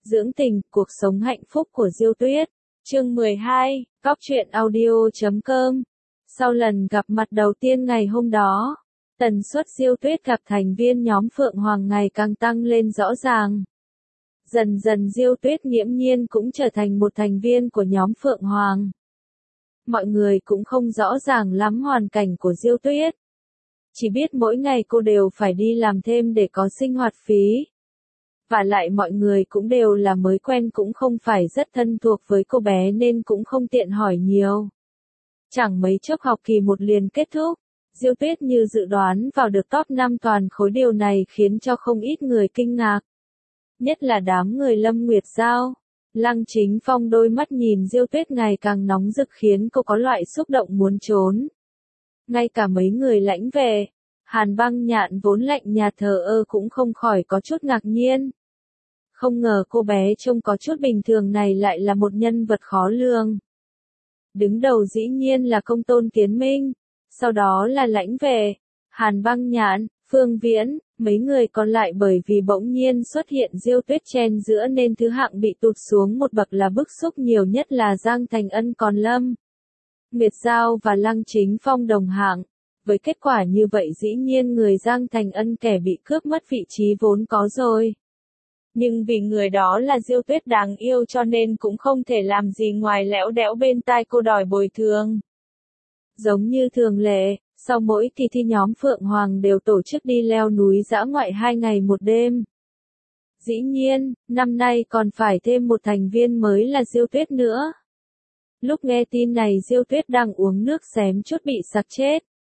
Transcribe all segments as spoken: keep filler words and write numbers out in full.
Dưỡng tình, cuộc sống hạnh phúc của Diêu Tuyết. Chương mười hai, Góc truyện audio chấm com. Sau lần gặp mặt đầu tiên ngày hôm đó, tần suất Diêu Tuyết gặp thành viên nhóm Phượng Hoàng ngày càng tăng lên rõ ràng. Dần dần Diêu Tuyết nghiễm nhiên cũng trở thành một thành viên của nhóm Phượng Hoàng. Mọi người cũng không rõ ràng lắm hoàn cảnh của Diêu Tuyết. Chỉ biết mỗi ngày cô đều phải đi làm thêm để có sinh hoạt phí. Và lại mọi người cũng đều là mới quen, cũng không phải rất thân thuộc với cô bé nên cũng không tiện hỏi nhiều. Chẳng mấy chốc học kỳ một liền kết thúc, Diêu Tuyết như dự đoán vào được top năm toàn khối, điều này khiến cho không ít người kinh ngạc. Nhất là đám người Lâm Nguyệt Giao. Lăng Chính Phong đôi mắt nhìn Diêu Tuyết ngày càng nóng rực khiến cô có loại xúc động muốn trốn. Ngay cả mấy người lãnh về, Hàn Băng Nhạn vốn lạnh nhạt thờ ơ cũng không khỏi có chút ngạc nhiên. Không ngờ cô bé trông có chút bình thường này lại là một nhân vật khó lường. Đứng đầu dĩ nhiên là Công Tôn Kiến Minh, sau đó là lãnh về, Hàn Băng Nhạn, Phương Viễn, mấy người còn lại bởi vì bỗng nhiên xuất hiện Diêu Tuyết chen giữa nên thứ hạng bị tụt xuống một bậc là bức xúc, nhiều nhất là Giang Thành Ân còn Lâm Nguyệt Giao và Lăng Chính Phong đồng hạng. Với kết quả như vậy dĩ nhiên người Giang Thành Ân kẻ bị cướp mất vị trí vốn có rồi. Nhưng vì người đó là Diêu Tuyết đáng yêu cho nên cũng không thể làm gì ngoài lẽo đẽo bên tai cô đòi bồi thường. Giống như thường lệ, sau mỗi kỳ thi nhóm Phượng Hoàng đều tổ chức đi leo núi dã ngoại hai ngày một đêm. Dĩ nhiên, năm nay còn phải thêm một thành viên mới là Diêu Tuyết nữa. Lúc nghe tin này Diêu Tuyết đang uống nước xém chút bị sặc chết.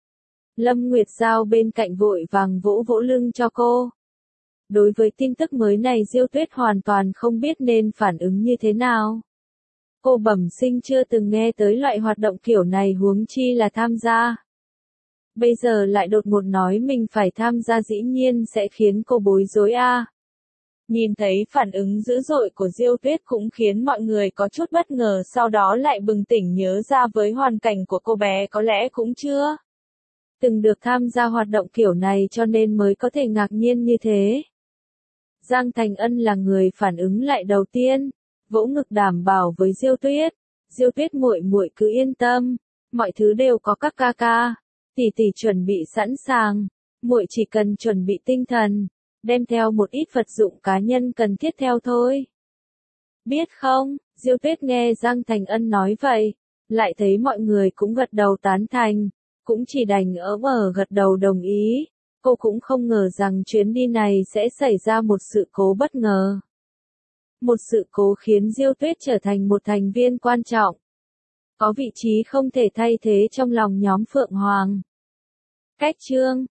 Lâm Nguyệt Giao bên cạnh vội vàng vỗ vỗ lưng cho cô. Đối với tin tức mới này Diêu Tuyết hoàn toàn không biết nên phản ứng như thế nào. Cô bẩm sinh chưa từng nghe tới loại hoạt động kiểu này, huống chi là tham gia. Bây giờ lại đột ngột nói mình phải tham gia dĩ nhiên sẽ khiến cô bối rối a. À. Nhìn thấy phản ứng dữ dội của Diêu Tuyết cũng khiến mọi người có chút bất ngờ, sau đó lại bừng tỉnh nhớ ra với hoàn cảnh của cô bé có lẽ cũng chưa từng được tham gia hoạt động kiểu này cho nên mới có thể ngạc nhiên như thế. Giang Thành Ân là người phản ứng lại đầu tiên, vỗ ngực đảm bảo với Diêu Tuyết, "Diêu Tuyết muội muội cứ yên tâm, mọi thứ đều có các ca ca, tỷ tỷ chuẩn bị sẵn sàng, muội chỉ cần chuẩn bị tinh thần, đem theo một ít vật dụng cá nhân cần thiết theo thôi." Biết không? Diêu Tuyết nghe Giang Thành Ân nói vậy, lại thấy mọi người cũng gật đầu tán thành, cũng chỉ đành ỡm ở gật đầu đồng ý. Cô cũng không ngờ rằng chuyến đi này sẽ xảy ra một sự cố bất ngờ. Một sự cố khiến Diêu Tuyết trở thành một thành viên quan trọng, có vị trí không thể thay thế trong lòng nhóm Phượng Hoàng. Cách chương,